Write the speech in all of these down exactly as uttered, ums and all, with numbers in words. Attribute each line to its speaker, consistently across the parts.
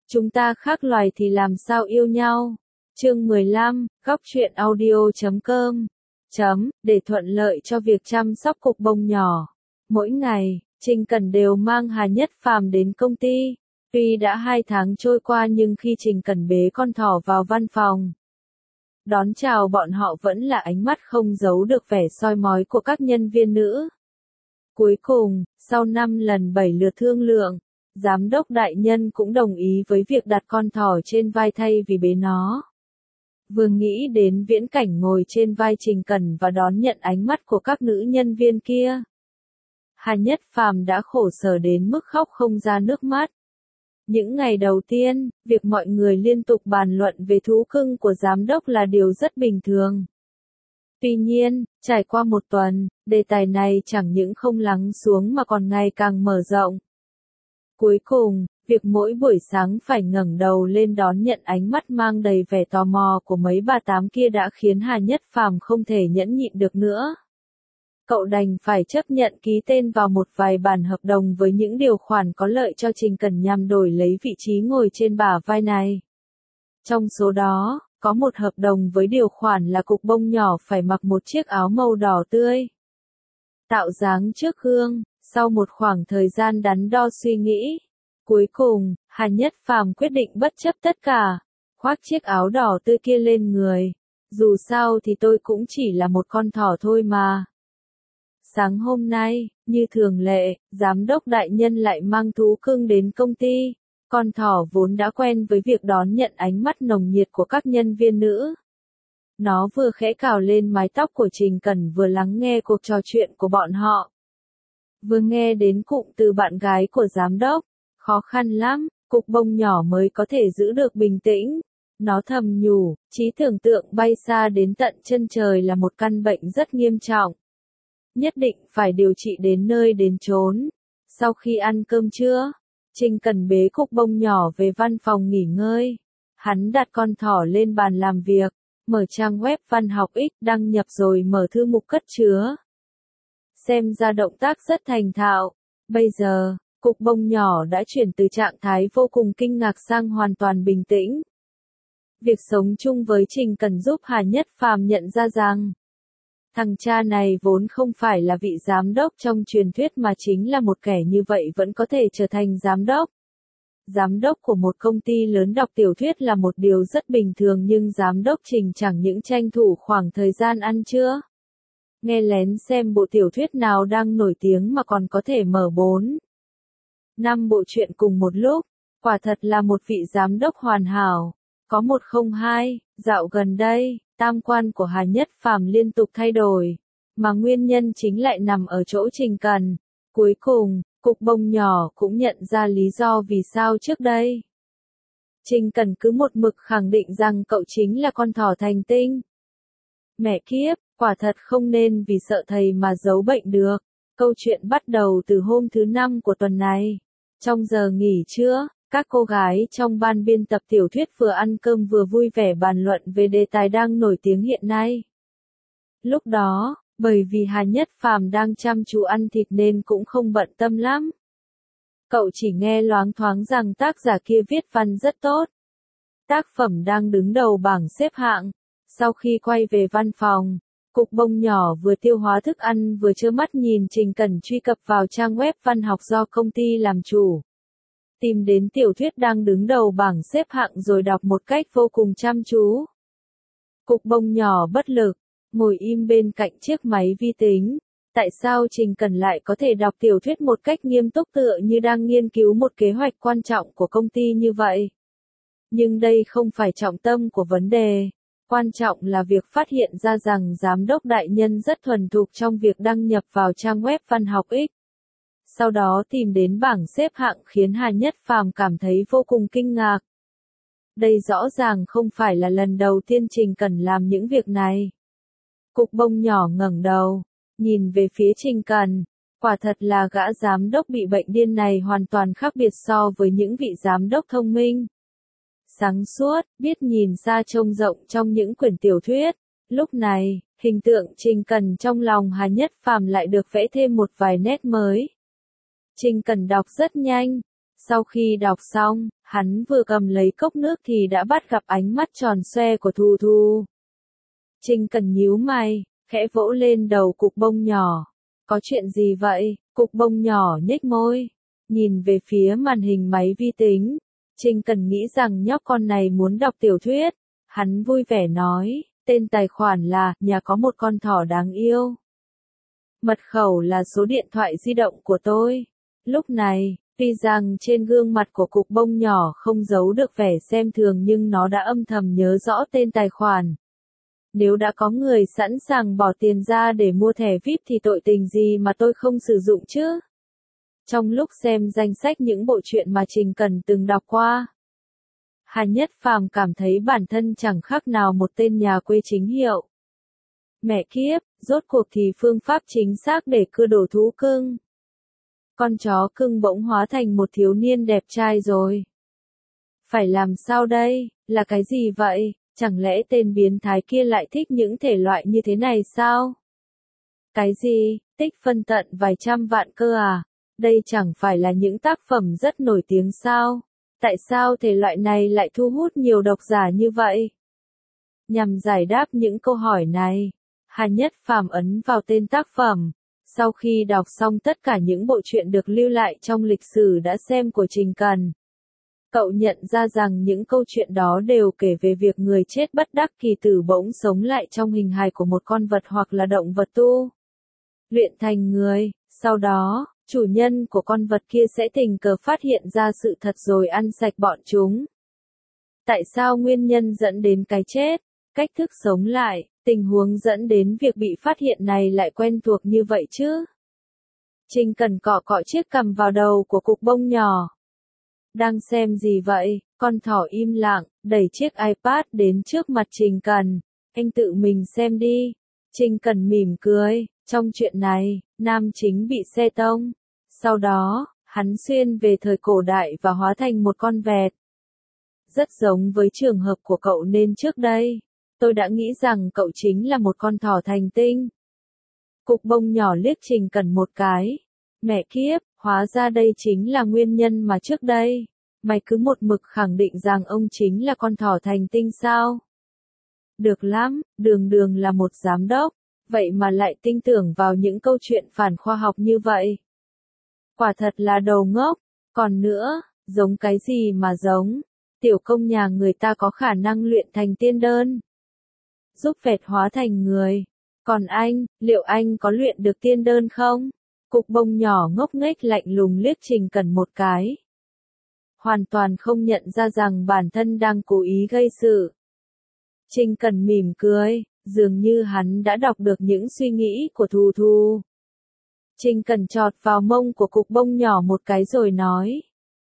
Speaker 1: Chúng ta khác loài thì làm sao yêu nhau? Chương mười lăm, góc truyện audio chấm com. Chấm, để thuận lợi cho việc chăm sóc cục bông nhỏ. Mỗi ngày, Trình Cẩn đều mang Hà Nhất Phàm đến công ty. Tuy đã hai tháng trôi qua nhưng khi Trình Cẩn bế con thỏ vào văn phòng, đón chào bọn họ vẫn là ánh mắt không giấu được vẻ soi mói của các nhân viên nữ. Cuối cùng, sau năm lần bảy lượt thương lượng, giám đốc đại nhân cũng đồng ý với việc đặt con thỏ trên vai thay vì bế nó. Vừa nghĩ đến viễn cảnh ngồi trên vai Trình Cẩn và đón nhận ánh mắt của các nữ nhân viên kia, Hà Nhất Phàm đã khổ sở đến mức khóc không ra nước mắt. Những ngày đầu tiên, việc mọi người liên tục bàn luận về thú cưng của giám đốc là điều rất bình thường. Tuy nhiên, trải qua một tuần, đề tài này chẳng những không lắng xuống mà còn ngày càng mở rộng. Cuối cùng, việc mỗi buổi sáng phải ngẩng đầu lên đón nhận ánh mắt mang đầy vẻ tò mò của mấy bà tám kia đã khiến Hà Nhất Phàm không thể nhẫn nhịn được nữa. Cậu đành phải chấp nhận ký tên vào một vài bản hợp đồng với những điều khoản có lợi cho Trình Cẩn nhằm đổi lấy vị trí ngồi trên bả vai này. Trong số đó, có một hợp đồng với điều khoản là cục bông nhỏ phải mặc một chiếc áo màu đỏ tươi. Tạo dáng trước gương, sau một khoảng thời gian đắn đo suy nghĩ, cuối cùng, Hà Nhất Phàm quyết định bất chấp tất cả, khoác chiếc áo đỏ tươi kia lên người. Dù sao thì tôi cũng chỉ là một con thỏ thôi mà. Sáng hôm nay, như thường lệ, giám đốc đại nhân lại mang thú cưng đến công ty. Con thỏ vốn đã quen với việc đón nhận ánh mắt nồng nhiệt của các nhân viên nữ. Nó vừa khẽ cào lên mái tóc của Trình Cẩn vừa lắng nghe cuộc trò chuyện của bọn họ. Vừa nghe đến cụm từ bạn gái của giám đốc, khó khăn lắm, cục bông nhỏ mới có thể giữ được bình tĩnh. Nó thầm nhủ, trí tưởng tượng bay xa đến tận chân trời là một căn bệnh rất nghiêm trọng. Nhất định phải điều trị đến nơi đến chốn. Sau khi ăn cơm trưa, Trình Cẩn bế cục bông nhỏ về văn phòng nghỉ ngơi. Hắn đặt con thỏ lên bàn làm việc, mở trang web Văn học X đăng nhập rồi mở thư mục cất chứa. Xem ra động tác rất thành thạo. Bây giờ, cục bông nhỏ đã chuyển từ trạng thái vô cùng kinh ngạc sang hoàn toàn bình tĩnh. Việc sống chung với Trình Cẩn giúp Hà Nhất Phàm nhận ra rằng, thằng cha này vốn không phải là vị giám đốc trong truyền thuyết mà chính là một kẻ như vậy vẫn có thể trở thành giám đốc. Giám đốc của một công ty lớn đọc tiểu thuyết là một điều rất bình thường nhưng giám đốc Trình chẳng những tranh thủ khoảng thời gian ăn trưa, nghe lén xem bộ tiểu thuyết nào đang nổi tiếng mà còn có thể mở bốn, năm bộ truyện cùng một lúc, quả thật là một vị giám đốc hoàn hảo. Có một không hai, dạo gần đây, tam quan của Hà Nhất Phàm liên tục thay đổi, mà nguyên nhân chính lại nằm ở chỗ Trình Cẩn. Cuối cùng, cục bông nhỏ cũng nhận ra lý do vì sao trước đây. Trình Cẩn cứ một mực khẳng định rằng cậu chính là con thỏ thành tinh. Mẹ kiếp, quả thật không nên vì sợ thầy mà giấu bệnh được. Câu chuyện bắt đầu từ hôm thứ năm của tuần này. Trong giờ nghỉ trưa, các cô gái trong ban biên tập tiểu thuyết vừa ăn cơm vừa vui vẻ bàn luận về đề tài đang nổi tiếng hiện nay. Lúc đó, bởi vì Hà Nhất Phàm đang chăm chú ăn thịt nên cũng không bận tâm lắm. Cậu chỉ nghe loáng thoáng rằng tác giả kia viết văn rất tốt. Tác phẩm đang đứng đầu bảng xếp hạng. Sau khi quay về văn phòng, cục bông nhỏ vừa tiêu hóa thức ăn vừa trơ mắt nhìn Trình Cẩn truy cập vào trang web văn học do công ty làm chủ. Tìm đến tiểu thuyết đang đứng đầu bảng xếp hạng rồi đọc một cách vô cùng chăm chú. Cục bông nhỏ bất lực, ngồi im bên cạnh chiếc máy vi tính. Tại sao Trình Cẩn lại có thể đọc tiểu thuyết một cách nghiêm túc tựa như đang nghiên cứu một kế hoạch quan trọng của công ty như vậy? Nhưng đây không phải trọng tâm của vấn đề. Quan trọng là việc phát hiện ra rằng giám đốc đại nhân rất thuần thục trong việc đăng nhập vào trang web Văn học X. Sau đó tìm đến bảng xếp hạng khiến Hà Nhất Phàm cảm thấy vô cùng kinh ngạc. Đây rõ ràng không phải là lần đầu tiên Trình Cẩn làm những việc này. Cục bông nhỏ ngẩng đầu, nhìn về phía Trình Cẩn. Quả thật là gã giám đốc bị bệnh điên này hoàn toàn khác biệt so với những vị giám đốc thông minh. Sáng suốt, biết nhìn xa trông rộng trong những quyển tiểu thuyết. Lúc này, hình tượng Trình Cẩn trong lòng Hà Nhất Phàm lại được vẽ thêm một vài nét mới. Trình Cẩn đọc rất nhanh, Sau khi đọc xong, hắn vừa cầm lấy cốc nước thì đã bắt gặp ánh mắt tròn xoe của Thu Thu. Trình Cần nhíu mày, khẽ vỗ lên đầu cục bông nhỏ. Có chuyện gì vậy? Cục bông nhỏ nhếch môi, nhìn về phía màn hình máy vi tính. Trình Cần nghĩ rằng nhóc con này muốn đọc tiểu thuyết. Hắn vui vẻ nói, tên tài khoản là nhà có một con thỏ đáng yêu. Mật khẩu là số điện thoại di động của tôi. Lúc này, tuy rằng trên gương mặt của cục bông nhỏ không giấu được vẻ xem thường nhưng nó đã âm thầm nhớ rõ tên tài khoản. Nếu đã có người sẵn sàng bỏ tiền ra để mua thẻ vi ai pi thì tội tình gì mà tôi không sử dụng chứ? Trong lúc xem danh sách những bộ truyện mà Trình Cần từng đọc qua, Hà Nhất Phàm cảm thấy bản thân chẳng khác nào một tên nhà quê chính hiệu. Mẹ kiếp, rốt cuộc thì phương pháp chính xác để cưa đổ thú cưng. Con chó cưng bỗng hóa thành một thiếu niên đẹp trai rồi. Phải làm sao đây, là cái gì vậy? Chẳng lẽ tên biến thái kia lại thích những thể loại như thế này sao? Cái gì, tích phân tận vài trăm vạn cơ à? Đây chẳng phải là những tác phẩm rất nổi tiếng sao? Tại sao thể loại này lại thu hút nhiều độc giả như vậy? Nhằm giải đáp những câu hỏi này, Hà Nhất Phàm ấn vào tên tác phẩm. Sau khi đọc xong tất cả những bộ truyện được lưu lại trong lịch sử đã xem của Trình Cần, cậu nhận ra rằng những câu chuyện đó đều kể về việc người chết bất đắc kỳ tử bỗng sống lại trong hình hài của một con vật hoặc là động vật tu luyện thành người. Sau đó, chủ nhân của con vật kia sẽ tình cờ phát hiện ra sự thật rồi ăn sạch bọn chúng. Tại sao nguyên nhân dẫn đến cái chết, cách thức sống lại, tình huống dẫn đến việc bị phát hiện này lại quen thuộc như vậy chứ? Trình Cần cọ cọ chiếc cằm vào đầu của cục bông nhỏ. Đang xem gì vậy? Con thỏ im lặng, đẩy chiếc iPad đến trước mặt Trình Cần. Anh tự mình xem đi. Trình Cần mỉm cười. Trong chuyện này, nam chính bị xe tông. Sau đó, hắn xuyên về thời cổ đại và hóa thành một con vẹt. Rất giống với trường hợp của cậu nên trước đây, tôi đã nghĩ rằng cậu chính là một con thỏ thành tinh. Cục bông nhỏ liếc Trình Cần một cái. Mẹ kiếp, hóa ra đây chính là nguyên nhân mà trước đây, mày cứ một mực khẳng định rằng ông chính là con thỏ thành tinh sao? Được lắm, đường đường là một giám đốc, vậy mà lại tin tưởng vào những câu chuyện phản khoa học như vậy. Quả thật là đầu ngốc, còn nữa, giống cái gì mà giống, tiểu công nhà người ta có khả năng luyện thành tiên đơn, giúp vẹt hóa thành người. Còn anh, liệu anh có luyện được tiên đơn không? Cục bông nhỏ ngốc nghếch lạnh lùng liếc Trình Cần một cái. Hoàn toàn không nhận ra rằng bản thân đang cố ý gây sự. Trình Cần mỉm cười, dường như hắn đã đọc được những suy nghĩ của Thu Thu. Trình Cần chọt vào mông của cục bông nhỏ một cái rồi nói.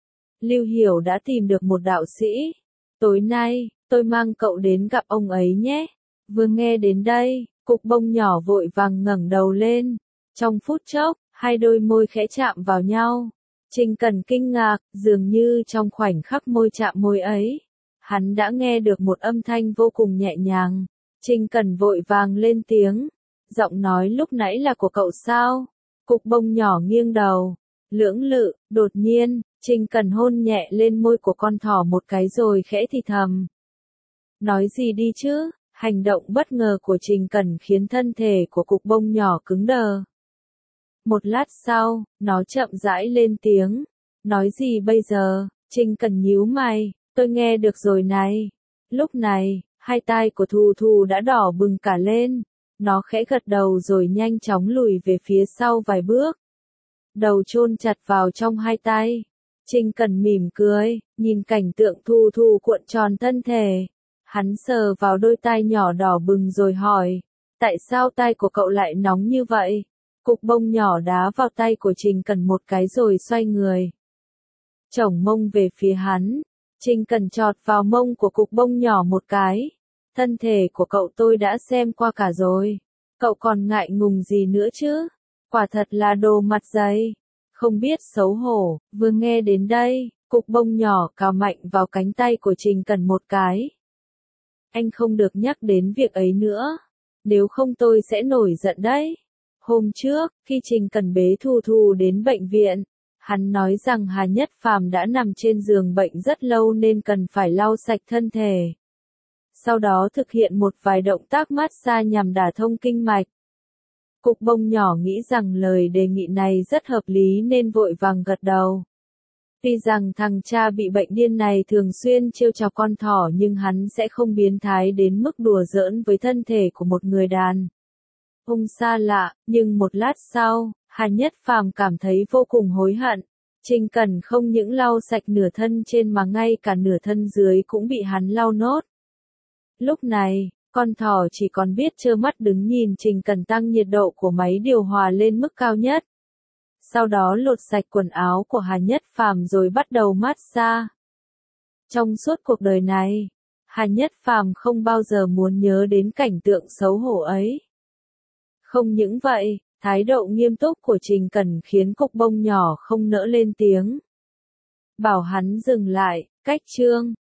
Speaker 1: Lưu Hiểu đã tìm được một đạo sĩ. Tối nay, tôi mang cậu đến gặp ông ấy nhé. Vừa nghe đến đây, cục bông nhỏ vội vàng ngẩng đầu lên. Trong phút chốc, hai đôi môi khẽ chạm vào nhau. Trình Cần kinh ngạc, dường như trong khoảnh khắc môi chạm môi ấy, hắn đã nghe được một âm thanh vô cùng nhẹ nhàng. Trình Cần vội vàng lên tiếng. Giọng nói lúc nãy là của cậu sao? Cục bông nhỏ nghiêng đầu. Lưỡng lự, đột nhiên, Trình Cần hôn nhẹ lên môi của con thỏ một cái rồi khẽ thì thầm. Nói gì đi chứ? Hành động bất ngờ của Trình Cần khiến thân thể của cục bông nhỏ cứng đờ. Một lát sau, nó chậm rãi lên tiếng. Nói gì bây giờ? Trình Cần nhíu mày. Tôi nghe được rồi này. Lúc này, hai tai của Thu Thu đã đỏ bừng cả lên. Nó khẽ gật đầu rồi nhanh chóng lùi về phía sau vài bước. Đầu chôn chặt vào trong hai tay. Trình Cần mỉm cười, nhìn cảnh tượng Thu Thu cuộn tròn thân thể. Hắn sờ vào đôi tai nhỏ đỏ bừng rồi hỏi. Tại sao tai của cậu lại nóng như vậy? Cục bông nhỏ đá vào tay của Trình Cần một cái rồi xoay người. Chổng mông về phía hắn. Trình Cần chọt vào mông của cục bông nhỏ một cái. Thân thể của cậu tôi đã xem qua cả rồi. Cậu còn ngại ngùng gì nữa chứ? Quả thật là đồ mặt dày. Không biết xấu hổ. Vừa nghe đến đây, cục bông nhỏ cào mạnh vào cánh tay của Trình Cần một cái. Anh không được nhắc đến việc ấy nữa. Nếu không tôi sẽ nổi giận đấy. Hôm trước, khi Trình Cần bế Thu Thu đến bệnh viện, Hắn nói rằng Hà Nhất Phàm đã nằm trên giường bệnh rất lâu nên cần phải lau sạch thân thể. Sau đó thực hiện một vài động tác massage nhằm đả thông kinh mạch. Cục bông nhỏ nghĩ rằng lời đề nghị này rất hợp lý nên vội vàng gật đầu. Tuy rằng thằng cha bị bệnh điên này thường xuyên trêu chọc con thỏ nhưng hắn sẽ không biến thái đến mức đùa giỡn với thân thể của một người đàn ông xa lạ, nhưng một lát sau, Hà Nhất Phàm cảm thấy vô cùng hối hận. Trình Cẩn không những lau sạch nửa thân trên mà ngay cả nửa thân dưới cũng bị hắn lau nốt. Lúc này, con thỏ chỉ còn biết trơ mắt đứng nhìn Trình Cẩn tăng nhiệt độ của máy điều hòa lên mức cao nhất. Sau đó lột sạch quần áo của Hà Nhất Phàm rồi bắt đầu massage. Trong suốt cuộc đời này, Hà Nhất Phàm không bao giờ muốn nhớ đến cảnh tượng xấu hổ ấy. Không những vậy, thái độ nghiêm túc của Trình Cẩn khiến cục bông nhỏ không nỡ lên tiếng. Bảo hắn dừng lại, cách chương.